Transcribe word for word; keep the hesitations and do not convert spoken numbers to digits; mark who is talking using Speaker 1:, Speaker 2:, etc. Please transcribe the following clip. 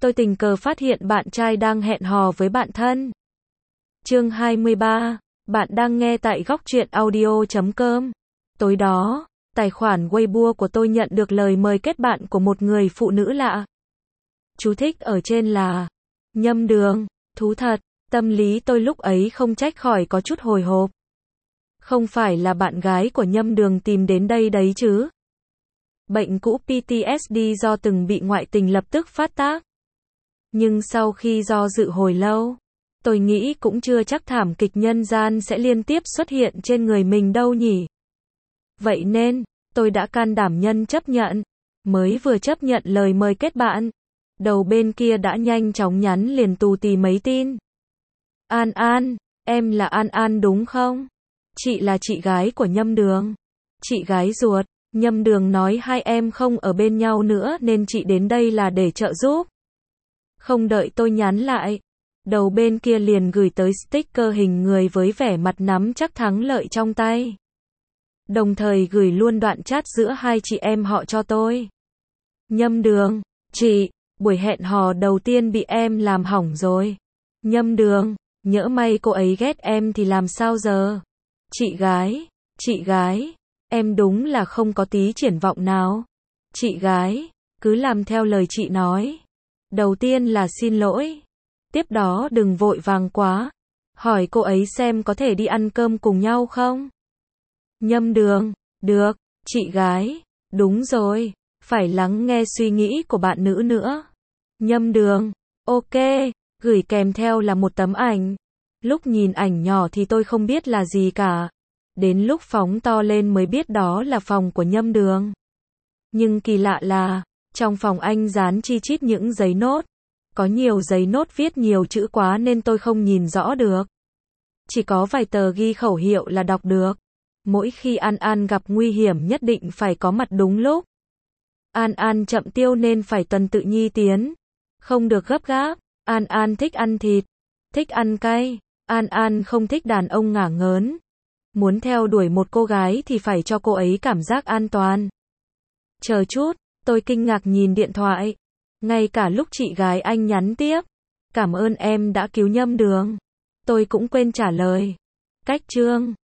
Speaker 1: tôi tình cờ phát hiện bạn trai đang hẹn hò với bạn thân. Chương hai mươi ba, bạn đang nghe tại góc truyện audio chấm com. Tối đó, tài khoản Weibo của tôi nhận được lời mời kết bạn của một người phụ nữ lạ. Chú thích ở trên là Nhâm Đường, thú thật, tâm lý tôi lúc ấy không trách khỏi có chút hồi hộp. Không phải là bạn gái của Nhâm Đường tìm đến đây đấy chứ? Bệnh cũ pê tê ét đê do từng bị ngoại tình lập tức phát tác. Nhưng sau khi do dự hồi lâu, tôi nghĩ cũng chưa chắc thảm kịch nhân gian sẽ liên tiếp xuất hiện trên người mình đâu nhỉ. Vậy nên, tôi đã can đảm nhân chấp nhận. Mới vừa chấp nhận lời mời kết bạn, đầu bên kia đã nhanh chóng nhắn liền tù tì mấy tin. An An, em là An An đúng không? Chị là chị gái của Nhâm Đường. Chị gái ruột, Nhâm Đường nói hai em không ở bên nhau nữa nên chị đến đây là để trợ giúp. Không đợi tôi nhắn lại, đầu bên kia liền gửi tới sticker hình người với vẻ mặt nắm chắc thắng lợi trong tay. Đồng thời gửi luôn đoạn chat giữa hai chị em họ cho tôi. Nhâm Đường, chị, buổi hẹn hò đầu tiên bị em làm hỏng rồi. Nhâm Đường, nhỡ may cô ấy ghét em thì làm sao giờ? Chị gái, chị gái, em đúng là không có tí triển vọng nào. Chị gái, cứ làm theo lời chị nói. Đầu tiên là xin lỗi. Tiếp đó đừng vội vàng quá. Hỏi cô ấy xem có thể đi ăn cơm cùng nhau không? Nhâm Đường, được, chị gái, đúng rồi, phải lắng nghe suy nghĩ của bạn nữ nữa. Nhâm Đường, ok, gửi kèm theo là một tấm ảnh. Lúc nhìn ảnh nhỏ thì tôi không biết là gì cả. Đến lúc phóng to lên mới biết đó là phòng của Nhâm Đường. Nhưng kỳ lạ là, trong phòng anh dán chi chít những giấy nốt. Có nhiều giấy nốt viết nhiều chữ quá nên tôi không nhìn rõ được. Chỉ có vài tờ ghi khẩu hiệu là đọc được. Mỗi khi An An gặp nguy hiểm nhất định phải có mặt đúng lúc. An An chậm tiêu nên phải tuần tự nhi tiến. Không được gấp gáp. An An thích ăn thịt, thích ăn cay. An An không thích đàn ông ngả ngớn. Muốn theo đuổi một cô gái thì phải cho cô ấy cảm giác an toàn. Chờ chút, tôi kinh ngạc nhìn điện thoại. Ngay cả lúc chị gái anh nhắn tiếp. Cảm ơn em đã cứu Nhâm Đường. Tôi cũng quên trả lời. Cách chương.